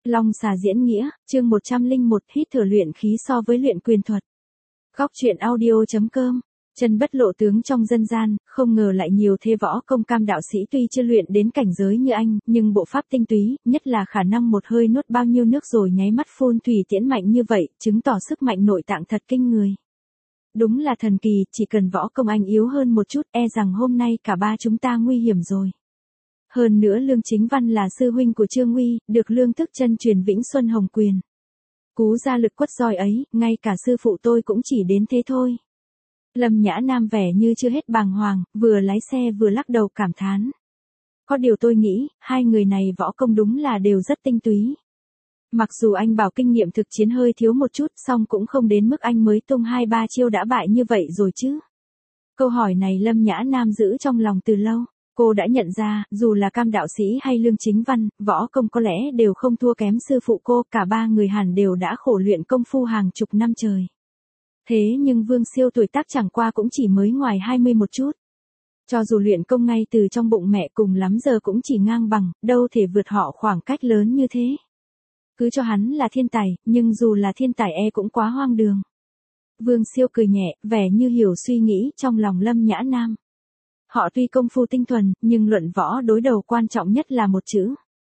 Long xà diễn nghĩa, chương 101 hít thở luyện khí so với luyện quyền thuật. Góc truyện audio.com. Chân bất lộ tướng trong dân gian, không ngờ lại nhiều thế võ công cam đạo sĩ tuy chưa luyện đến cảnh giới như anh, nhưng bộ pháp tinh túy, nhất là khả năng một hơi nuốt bao nhiêu nước rồi nháy mắt phun thủy tiễn mạnh như vậy, chứng tỏ sức mạnh nội tạng thật kinh người. Đúng là thần kỳ, chỉ cần võ công anh yếu hơn một chút, e rằng hôm nay cả ba chúng ta nguy hiểm rồi. Hơn nữa Lương Chính Văn là sư huynh của Trương Uy, được Lương Thức Chân truyền Vĩnh Xuân Hồng Quyền. Cú ra lực quất roi ấy, ngay cả sư phụ tôi cũng chỉ đến thế thôi. Lâm Nhã Nam vẻ như chưa hết bàng hoàng, vừa lái xe vừa lắc đầu cảm thán. Có điều tôi nghĩ, hai người này võ công đúng là đều rất tinh túy. Mặc dù anh bảo kinh nghiệm thực chiến hơi thiếu một chút, song cũng không đến mức anh mới tung 2-3 chiêu đã bại như vậy rồi chứ. Câu hỏi này Lâm Nhã Nam giữ trong lòng từ lâu. Cô đã nhận ra, dù là Cam đạo sĩ hay Lương Chính Văn, võ công có lẽ đều không thua kém sư phụ cô, cả ba người hẳn đều đã khổ luyện công phu hàng chục năm trời. Thế nhưng Vương Siêu tuổi tác chẳng qua cũng chỉ mới ngoài 20 một chút. Cho dù luyện công ngay từ trong bụng mẹ cùng lắm giờ cũng chỉ ngang bằng, đâu thể vượt họ khoảng cách lớn như thế. Cứ cho hắn là thiên tài, nhưng dù là thiên tài cũng quá hoang đường. Vương Siêu cười nhẹ, vẻ như hiểu suy nghĩ trong lòng Lâm Nhã Nam. Họ tuy công phu tinh thuần, nhưng luận võ đối đầu quan trọng nhất là một chữ.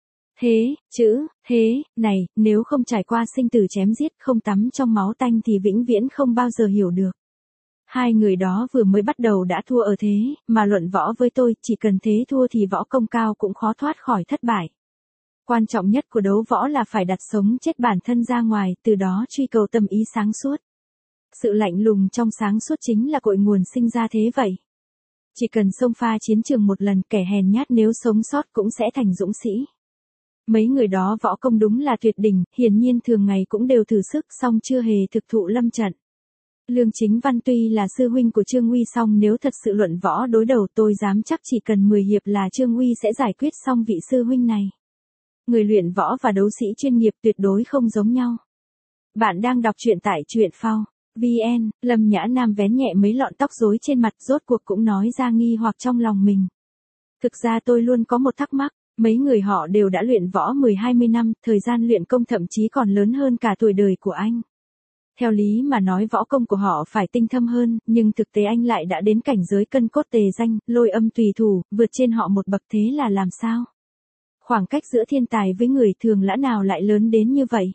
Thế, này, nếu không trải qua sinh tử chém giết, không tắm trong máu tanh thì vĩnh viễn không bao giờ hiểu được. Hai người đó vừa mới bắt đầu đã thua ở thế, mà luận võ với tôi, chỉ cần thế thua thì võ công cao cũng khó thoát khỏi thất bại. Quan trọng nhất của đấu võ là phải đặt sống chết bản thân ra ngoài, từ đó truy cầu tâm ý sáng suốt. Sự lạnh lùng trong sáng suốt chính là cội nguồn sinh ra thế vậy. Chỉ cần xông pha chiến trường một lần, kẻ hèn nhát nếu sống sót cũng sẽ thành dũng sĩ. Mấy người đó võ công đúng là tuyệt đỉnh, hiển nhiên thường ngày cũng đều thử sức song chưa hề thực thụ lâm trận. Lương Chính Văn tuy là sư huynh của Trương Uy song nếu thật sự luận võ đối đầu tôi dám chắc chỉ cần 10 hiệp là Trương Uy sẽ giải quyết xong vị sư huynh này. Người luyện võ và đấu sĩ chuyên nghiệp tuyệt đối không giống nhau. Bạn đang đọc truyện tại truyện phao. VN, Lâm Nhã Nam vén nhẹ mấy lọn tóc rối trên mặt rốt cuộc cũng nói ra nghi hoặc trong lòng mình. Thực ra tôi luôn có một thắc mắc, mấy người họ đều đã luyện võ 10-20 năm, thời gian luyện công thậm chí còn lớn hơn cả tuổi đời của anh. Theo lý mà nói võ công của họ phải tinh thâm hơn, nhưng thực tế anh lại đã đến cảnh giới cân cốt tề danh, lôi âm tùy thủ, vượt trên họ một bậc thế là làm sao? Khoảng cách giữa thiên tài với người thường lẽ nào lại lớn đến như vậy?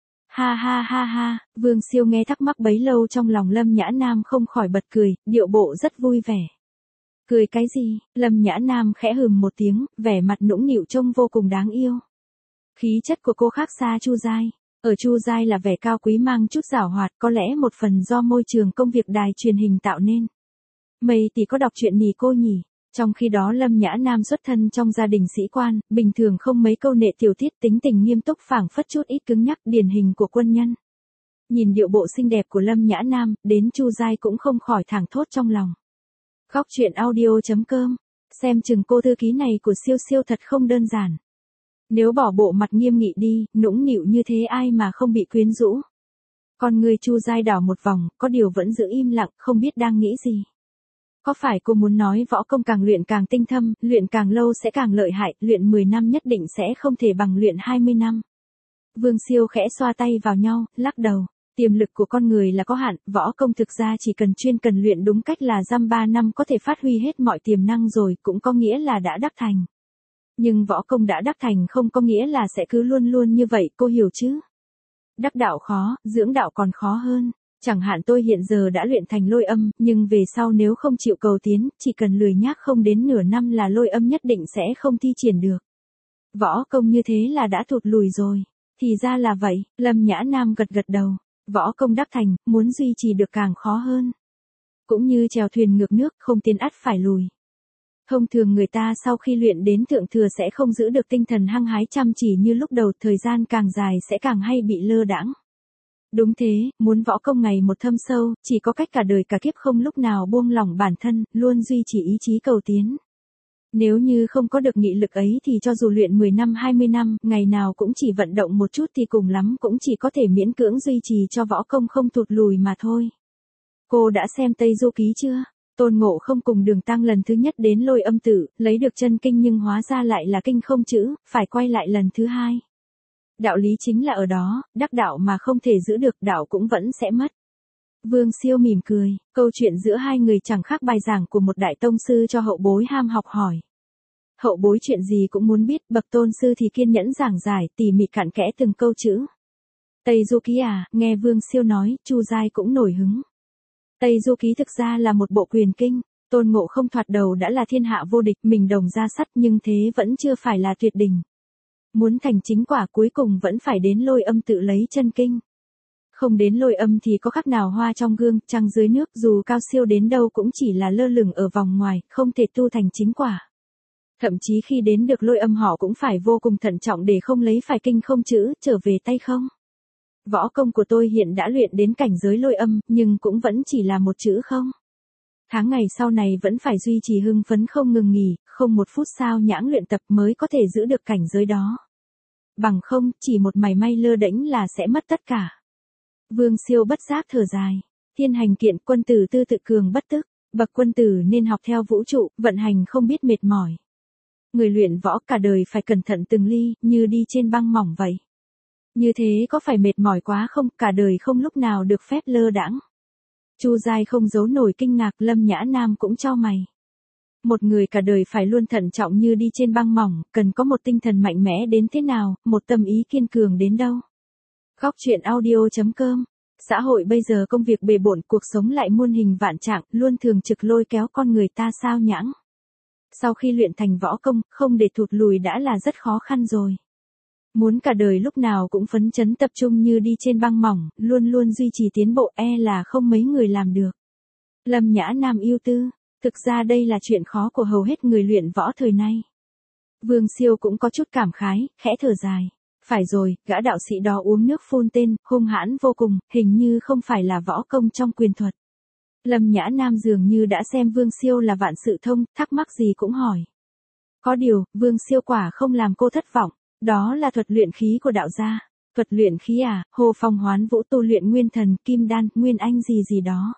Ha, Vương Siêu nghe thắc mắc bấy lâu trong lòng Lâm Nhã Nam không khỏi bật cười, điệu bộ rất vui vẻ. Cười cái gì? Lâm Nhã Nam khẽ hừm một tiếng, vẻ mặt nũng nịu trông vô cùng đáng yêu. Khí chất của cô khác xa Chu Giai. Ở Chu Giai là vẻ cao quý mang chút giảo hoạt, có lẽ một phần do môi trường công việc đài truyền hình tạo nên. Mày thì có đọc truyện nhỉ cô nhỉ? Trong khi đó Lâm Nhã Nam xuất thân trong gia đình sĩ quan, bình thường không mấy câu nệ tiểu tiết, tính tình nghiêm túc phảng phất chút ít cứng nhắc, điển hình của quân nhân. Nhìn điệu bộ xinh đẹp của Lâm Nhã Nam, đến Chu Giai cũng không khỏi thảng thốt trong lòng. Góc truyện audio.com. Xem chừng cô thư ký này của Siêu Siêu thật không đơn giản. Nếu bỏ bộ mặt nghiêm nghị đi, nũng nịu như thế ai mà không bị quyến rũ. Con người Chu Giai đảo một vòng, có điều vẫn giữ im lặng, không biết đang nghĩ gì. Có phải cô muốn nói võ công càng luyện càng tinh thâm, luyện càng lâu sẽ càng lợi hại, luyện 10 năm nhất định sẽ không thể bằng luyện 20 năm. Vương Siêu khẽ xoa tay vào nhau, lắc đầu. Tiềm lực của con người là có hạn, võ công thực ra chỉ cần luyện đúng cách là dăm 3 năm có thể phát huy hết mọi tiềm năng rồi, cũng có nghĩa là đã đắc thành. Nhưng võ công đã đắc thành không có nghĩa là sẽ cứ luôn luôn như vậy, cô hiểu chứ? Đắc đạo khó, dưỡng đạo còn khó hơn. Chẳng hạn tôi hiện giờ đã luyện thành lôi âm, nhưng về sau nếu không chịu cầu tiến, chỉ cần lười nhác không đến nửa năm là lôi âm nhất định sẽ không thi triển được. Võ công như thế là đã thụt lùi rồi. Thì ra là vậy, Lâm Nhã Nam gật đầu. Võ công đắc thành, muốn duy trì được càng khó hơn. Cũng như chèo thuyền ngược nước, không tiến ắt phải lùi. Thông thường người ta sau khi luyện đến thượng thừa sẽ không giữ được tinh thần hăng hái chăm chỉ như lúc đầu, thời gian càng dài sẽ càng hay bị lơ đãng. Đúng thế, muốn võ công ngày một thâm sâu, chỉ có cách cả đời cả kiếp không lúc nào buông lỏng bản thân, luôn duy trì ý chí cầu tiến. Nếu như không có được nghị lực ấy thì cho dù luyện 10 năm 20 năm, ngày nào cũng chỉ vận động một chút thì cùng lắm cũng chỉ có thể miễn cưỡng duy trì cho võ công không thụt lùi mà thôi. Cô đã xem Tây Du Ký chưa? Tôn Ngộ Không cùng Đường Tăng lần thứ nhất đến Lôi Âm Tự, lấy được chân kinh nhưng hóa ra lại là kinh không chữ, phải quay lại lần thứ hai. Đạo lý chính là ở đó, đắc đạo mà không thể giữ được đạo cũng vẫn sẽ mất. Vương Siêu mỉm cười, câu chuyện giữa hai người chẳng khác bài giảng của một đại tông sư cho hậu bối ham học hỏi. Hậu bối chuyện gì cũng muốn biết, bậc tôn sư thì kiên nhẫn giảng giải, tỉ mỉ cặn kẽ từng câu chữ. Tây Du Ký à, nghe Vương Siêu nói, Chu Giai cũng nổi hứng. Tây Du Ký thực ra là một bộ quyền kinh, Tôn Ngộ Không thoạt đầu đã là thiên hạ vô địch, mình đồng ra sắt nhưng thế vẫn chưa phải là tuyệt đỉnh. Muốn thành chính quả cuối cùng vẫn phải đến Lôi Âm tự lấy chân kinh. Không đến Lôi Âm thì có khác nào hoa trong gương, trăng dưới nước, dù cao siêu đến đâu cũng chỉ là lơ lửng ở vòng ngoài, không thể tu thành chính quả. Thậm chí khi đến được Lôi Âm họ cũng phải vô cùng thận trọng để không lấy phải kinh không chữ, trở về tay không. Võ công của tôi hiện đã luyện đến cảnh giới Lôi Âm, nhưng cũng vẫn chỉ là một chữ không. Tháng ngày sau này vẫn phải duy trì hưng phấn không ngừng nghỉ, không một phút sao nhãng luyện tập mới có thể giữ được cảnh giới đó. Bằng không, chỉ một mảy may lơ đễnh là sẽ mất tất cả. Vương Siêu bất giác thở dài. Thiên hành kiện, quân tử tư tự cường bất tức. Bậc quân tử nên học theo vũ trụ, vận hành không biết mệt mỏi. Người luyện võ cả đời phải cẩn thận từng ly, như đi trên băng mỏng vậy. Như thế có phải mệt mỏi quá không, cả đời không lúc nào được phép lơ đãng. Chu Giai không giấu nổi kinh ngạc, Lâm Nhã Nam cũng chau mày. Một người cả đời phải luôn thận trọng như đi trên băng mỏng, cần có một tinh thần mạnh mẽ đến thế nào, một tâm ý kiên cường đến đâu. Góc truyện audio.com. Xã hội bây giờ công việc bề bộn, cuộc sống lại muôn hình vạn trạng, luôn thường trực lôi kéo con người ta sao nhãng. Sau khi luyện thành võ công, không để thụt lùi đã là rất khó khăn rồi. Muốn cả đời lúc nào cũng phấn chấn tập trung như đi trên băng mỏng, luôn luôn duy trì tiến bộ là không mấy người làm được. Lâm Nhã Nam ưu tư, thực ra đây là chuyện khó của hầu hết người luyện võ thời nay. Vương Siêu cũng có chút cảm khái, khẽ thở dài. Phải rồi, gã đạo sĩ đó uống nước phun tên, hung hãn vô cùng, hình như không phải là võ công trong quyền thuật. Lâm Nhã Nam dường như đã xem Vương Siêu là vạn sự thông, thắc mắc gì cũng hỏi. Có điều, Vương Siêu quả không làm cô thất vọng, đó là thuật luyện khí của đạo gia. Thuật luyện khí à, Hồ Phong Hoán Vũ tu luyện nguyên thần, kim đan, nguyên anh gì gì đó.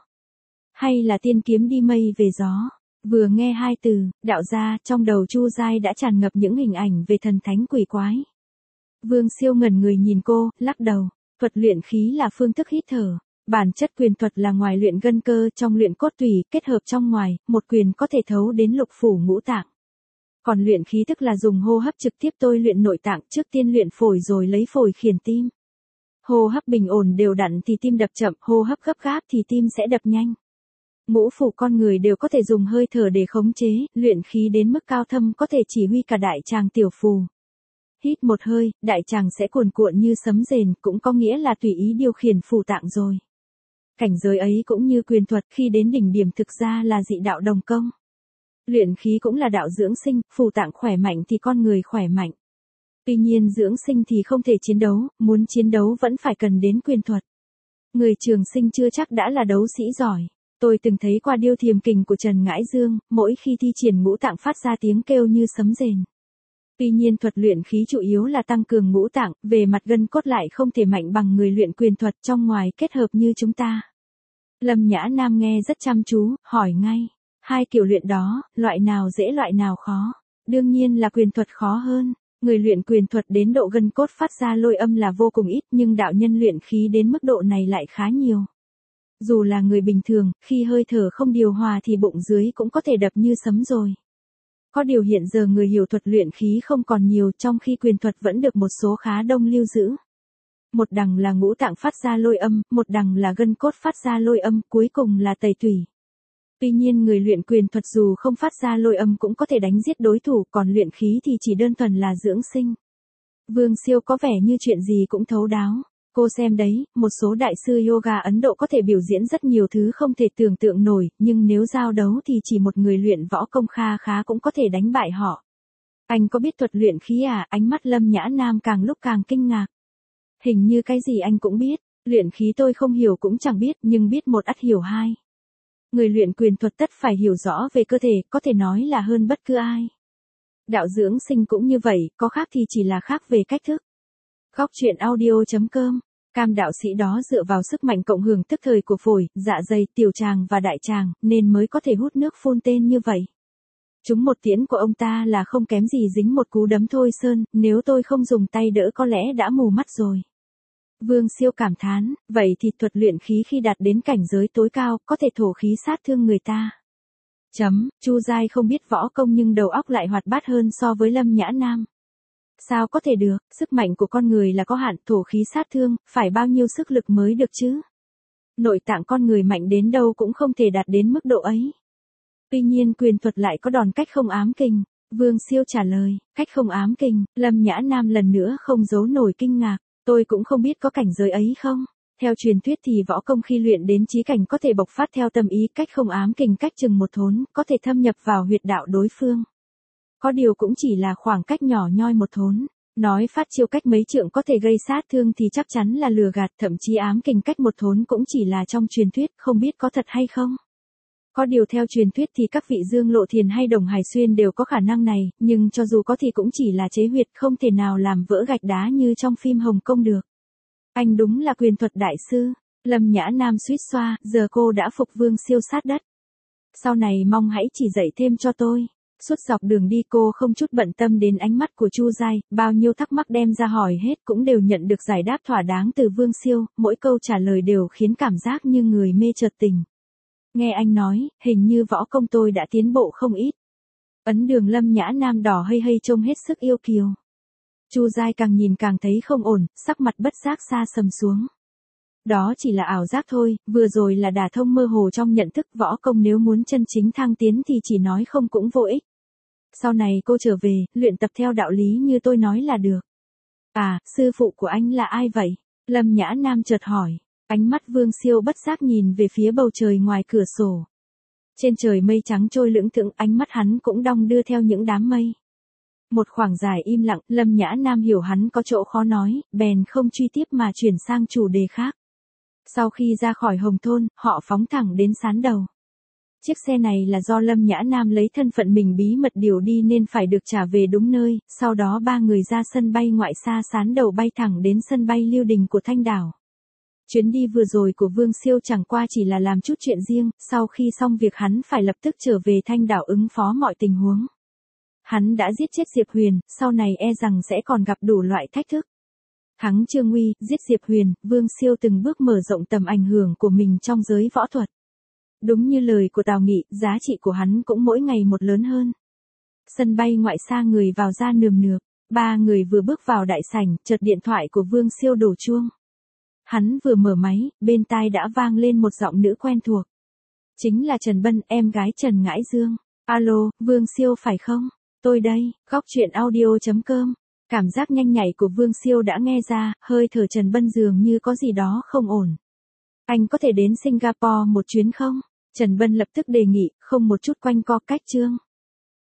Hay là tiên kiếm đi mây về gió. Vừa nghe hai từ, đạo gia, trong đầu Chu Giai đã tràn ngập những hình ảnh về thần thánh quỷ quái. Vương Siêu ngẩn người nhìn cô, lắc đầu. Thuật luyện khí là phương thức hít thở. Bản chất quyền thuật là ngoài luyện gân cơ, trong luyện cốt tủy, kết hợp trong ngoài, một quyền có thể thấu đến lục phủ ngũ tạng. Còn luyện khí tức là dùng hô hấp trực tiếp tôi luyện nội tạng, trước tiên luyện phổi rồi lấy phổi khiển tim. Hô hấp bình ổn đều đặn thì tim đập chậm, hô hấp gấp gáp thì tim sẽ đập nhanh. Ngũ phủ con người đều có thể dùng hơi thở để khống chế, luyện khí đến mức cao thâm có thể chỉ huy cả đại tràng tiểu phù. Hít một hơi, đại tràng sẽ cuồn cuộn như sấm rền, cũng có nghĩa là tùy ý điều khiển phủ tạng rồi. Cảnh giới ấy cũng như quyền thuật, khi đến đỉnh điểm thực ra là dị đạo đồng công. Luyện khí cũng là đạo dưỡng sinh, phủ tạng khỏe mạnh thì con người khỏe mạnh. Tuy nhiên dưỡng sinh thì không thể chiến đấu, muốn chiến đấu vẫn phải cần đến quyền thuật. Người trường sinh chưa chắc đã là đấu sĩ giỏi. Tôi từng thấy qua điêu thiềm kình của Trần Ngãi Dương, mỗi khi thi triển ngũ tạng phát ra tiếng kêu như sấm rền. Tuy nhiên thuật luyện khí chủ yếu là tăng cường ngũ tạng, về mặt gân cốt lại không thể mạnh bằng người luyện quyền thuật trong ngoài kết hợp như chúng ta. Lâm Nhã Nam nghe rất chăm chú, hỏi ngay. Hai kiểu luyện đó, loại nào dễ loại nào khó? Đương nhiên là quyền thuật khó hơn. Người luyện quyền thuật đến độ gân cốt phát ra lôi âm là vô cùng ít, nhưng đạo nhân luyện khí đến mức độ này lại khá nhiều. Dù là người bình thường, khi hơi thở không điều hòa thì bụng dưới cũng có thể đập như sấm rồi. Có điều hiện giờ người hiểu thuật luyện khí không còn nhiều, trong khi quyền thuật vẫn được một số khá đông lưu giữ. Một đằng là ngũ tạng phát ra lôi âm, một đằng là gân cốt phát ra lôi âm, cuối cùng là tẩy tủy. Tuy nhiên người luyện quyền thuật dù không phát ra lôi âm cũng có thể đánh giết đối thủ, còn luyện khí thì chỉ đơn thuần là dưỡng sinh. Vương Siêu có vẻ như chuyện gì cũng thấu đáo. Cô xem đấy, một số đại sư yoga Ấn Độ có thể biểu diễn rất nhiều thứ không thể tưởng tượng nổi, nhưng nếu giao đấu thì chỉ một người luyện võ công kha khá cũng có thể đánh bại họ. Anh có biết thuật luyện khí à? Ánh mắt Lâm Nhã Nam càng lúc càng kinh ngạc. Hình như cái gì anh cũng biết, luyện khí tôi không hiểu cũng chẳng biết, nhưng biết một ắt hiểu hai. Người luyện quyền thuật tất phải hiểu rõ về cơ thể, có thể nói là hơn bất cứ ai. Đạo dưỡng sinh cũng như vậy, có khác thì chỉ là khác về cách thức. Góc truyện audio.com. Cam đạo sĩ đó dựa vào sức mạnh cộng hưởng tức thời của phổi, dạ dày, tiểu tràng và đại tràng, nên mới có thể hút nước phun tên như vậy. Trúng một tiễn của ông ta là không kém gì dính một cú đấm thôi sơn, nếu tôi không dùng tay đỡ có lẽ đã mù mắt rồi. Vương Siêu cảm thán, vậy thì thuật luyện khí khi đạt đến cảnh giới tối cao, có thể thổ khí sát thương người ta. Chu Giai không biết võ công nhưng đầu óc lại hoạt bát hơn so với Lâm Nhã Nam. Sao có thể được, sức mạnh của con người là có hạn, thổ khí sát thương, phải bao nhiêu sức lực mới được chứ? Nội tạng con người mạnh đến đâu cũng không thể đạt đến mức độ ấy. Tuy nhiên quyền thuật lại có đòn cách không ám kình. Vương Siêu trả lời, cách không ám kình, Lâm Nhã Nam lần nữa không giấu nổi kinh ngạc. Tôi cũng không biết có cảnh giới ấy không. Theo truyền thuyết thì võ công khi luyện đến chí cảnh có thể bộc phát theo tâm ý, cách không ám kình cách chừng một thốn, có thể thâm nhập vào huyệt đạo đối phương. Có điều cũng chỉ là khoảng cách nhỏ nhoi một thốn. Nói phát chiêu cách mấy trượng có thể gây sát thương thì chắc chắn là lừa gạt, thậm chí ám kình cách một thốn cũng chỉ là trong truyền thuyết, không biết có thật hay không. Có điều theo truyền thuyết thì các vị Dương Lộ Thiền hay Đồng Hải Xuyên đều có khả năng này, nhưng cho dù có thì cũng chỉ là chế huyệt, không thể nào làm vỡ gạch đá như trong phim Hồng Kông được. Anh đúng là quyền thuật đại sư. Lâm Nhã Nam suýt xoa, giờ cô đã phục Vương Siêu sát đất. Sau này mong hãy chỉ dạy thêm cho tôi. Suốt dọc đường đi cô không chút bận tâm đến ánh mắt của Chu Giai, bao nhiêu thắc mắc đem ra hỏi hết cũng đều nhận được giải đáp thỏa đáng từ Vương Siêu, mỗi câu trả lời đều khiến cảm giác như người mê chợt tỉnh. Nghe anh nói, hình như võ công tôi đã tiến bộ không ít. Ấn đường Lâm Nhã Nam đỏ hây hây trông hết sức yêu kiều. Chu Giai càng nhìn càng thấy không ổn, sắc mặt bất giác xa sầm xuống. Đó chỉ là ảo giác thôi, vừa rồi là đả thông mơ hồ trong nhận thức, võ công nếu muốn chân chính thăng tiến thì chỉ nói không cũng vô ích. Sau này cô trở về, luyện tập theo đạo lý như tôi nói là được. À, sư phụ của anh là ai vậy? Lâm Nhã Nam chợt hỏi. Ánh mắt Vương Siêu bất giác nhìn về phía bầu trời ngoài cửa sổ. Trên trời mây trắng trôi lững thững, ánh mắt hắn cũng đong đưa theo những đám mây. Một khoảng dài im lặng, Lâm Nhã Nam hiểu hắn có chỗ khó nói, bèn không truy tiếp mà chuyển sang chủ đề khác. Sau khi ra khỏi Hồng Thôn, họ phóng thẳng đến Sán Đầu. Chiếc xe này là do Lâm Nhã Nam lấy thân phận mình bí mật điều đi nên phải được trả về đúng nơi, sau đó ba người ra sân bay ngoại xa Sán Đầu bay thẳng đến sân bay Lưu Đình của Thanh Đảo. Chuyến đi vừa rồi của Vương Siêu chẳng qua chỉ là làm chút chuyện riêng, sau khi xong việc hắn phải lập tức trở về Thanh Đảo ứng phó mọi tình huống. Hắn đã giết chết Diệp Huyền, sau này e rằng sẽ còn gặp đủ loại thách thức. Thắng Trương Uy, giết Diệp Huyền, Vương Siêu từng bước mở rộng tầm ảnh hưởng của mình trong giới võ thuật. Đúng như lời của Tào Nghị, giá trị của hắn cũng mỗi ngày một lớn hơn. Sân bay ngoại xa người vào ra nườm nượp, ba người vừa bước vào đại sảnh, chợt điện thoại của Vương Siêu đổ chuông. Hắn vừa mở máy, bên tai đã vang lên một giọng nữ quen thuộc. Chính là Trần Bân, em gái Trần Ngãi Dương. Alo, Vương Siêu phải không? Tôi đây, góc truyện audio.com. Cảm giác nhanh nhạy của Vương Siêu đã nghe ra, hơi thở Trần Bân dường như có gì đó không ổn. Anh có thể đến Singapore một chuyến không? Trần Bân lập tức đề nghị, không một chút quanh co cách chương.